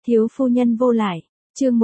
Thiếu phu nhân vô lại, chương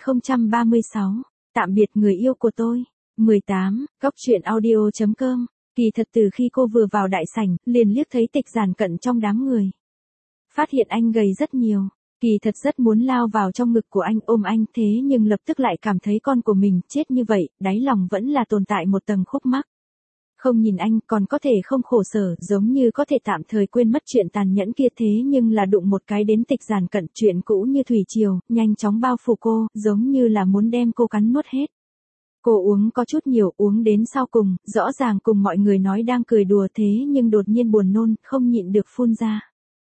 1036, tạm biệt người yêu của tôi. 18, Góc truyện audio.com. Kỳ thật từ khi cô vừa vào đại sảnh, liền liếc thấy Tịch Giản Cận trong đám người. Phát hiện anh gầy rất nhiều, kỳ thật rất muốn lao vào trong ngực của anh ôm anh, thế nhưng lập tức lại cảm thấy con của mình chết như vậy, đáy lòng vẫn là tồn tại một tầng khúc mắc. Không nhìn anh còn có thể không khổ sở, giống như có thể tạm thời quên mất chuyện tàn nhẫn kia, thế nhưng là đụng một cái đến Tịch Giản Cận, chuyện cũ như thủy triều, nhanh chóng bao phủ cô, giống như là muốn đem cô cắn nuốt hết. Cô uống có chút nhiều, uống đến sau cùng, rõ ràng cùng mọi người nói đang cười đùa thế nhưng đột nhiên buồn nôn, không nhịn được phun ra.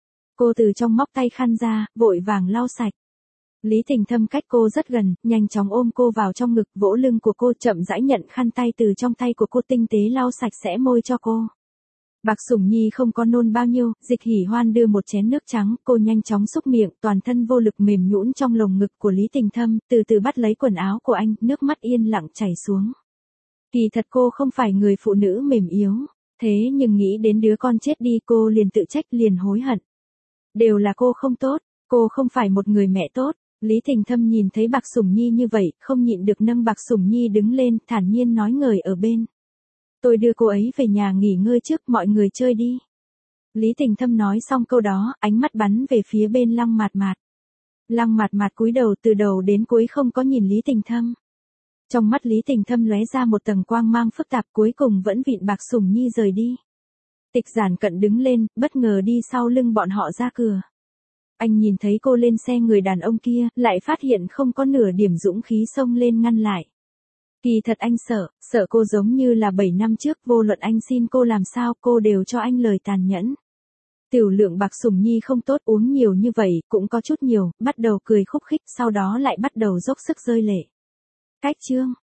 Cô từ trong móc tay khăn ra, vội vàng lau sạch. Lý Tình Thâm cách cô rất gần, nhanh chóng ôm cô vào trong ngực, vỗ lưng của cô, chậm rãi nhận khăn tay từ trong tay của cô, tinh tế lau sạch sẽ môi cho cô. Bạc Sủng Nhi không có nôn bao nhiêu, Dịch Hỉ Hoan đưa một chén nước trắng, cô nhanh chóng xúc miệng, toàn thân vô lực mềm nhũn trong lồng ngực của Lý Tình Thâm, từ từ bắt lấy quần áo của anh, nước mắt yên lặng chảy xuống. Kỳ thật cô không phải người phụ nữ mềm yếu, thế nhưng nghĩ đến đứa con chết đi cô liền tự trách, liền hối hận. Đều là cô không tốt, cô không phải một người mẹ tốt. Lý Tình Thâm nhìn thấy Bạc Sủng Nhi như vậy, không nhịn được nâng Bạc Sủng Nhi đứng lên, thản nhiên nói ngời ở bên. Tôi đưa cô ấy về nhà nghỉ ngơi trước, mọi người chơi đi. Lý Tình Thâm nói xong câu đó, ánh mắt bắn về phía bên Lăng Mạt Mạt. Lăng Mạt Mạt cúi đầu, từ đầu đến cuối không có nhìn Lý Tình Thâm. Trong mắt Lý Tình Thâm lóe ra một tầng quang mang phức tạp, cuối cùng vẫn vịn Bạc Sủng Nhi rời đi. Tịch Giản Cận đứng lên, bất ngờ đi sau lưng bọn họ ra cửa. Anh nhìn thấy cô lên xe người đàn ông kia, lại phát hiện không có nửa điểm dũng khí xông lên ngăn lại. Kỳ thật anh sợ cô giống như là 7 năm trước, vô luận anh xin cô làm sao, cô đều cho anh lời tàn nhẫn. Tiểu lượng Bạc Sủng Nhi không tốt, uống nhiều như vậy, cũng có chút nhiều, bắt đầu cười khúc khích, sau đó lại bắt đầu dốc sức rơi lệ. Cách chương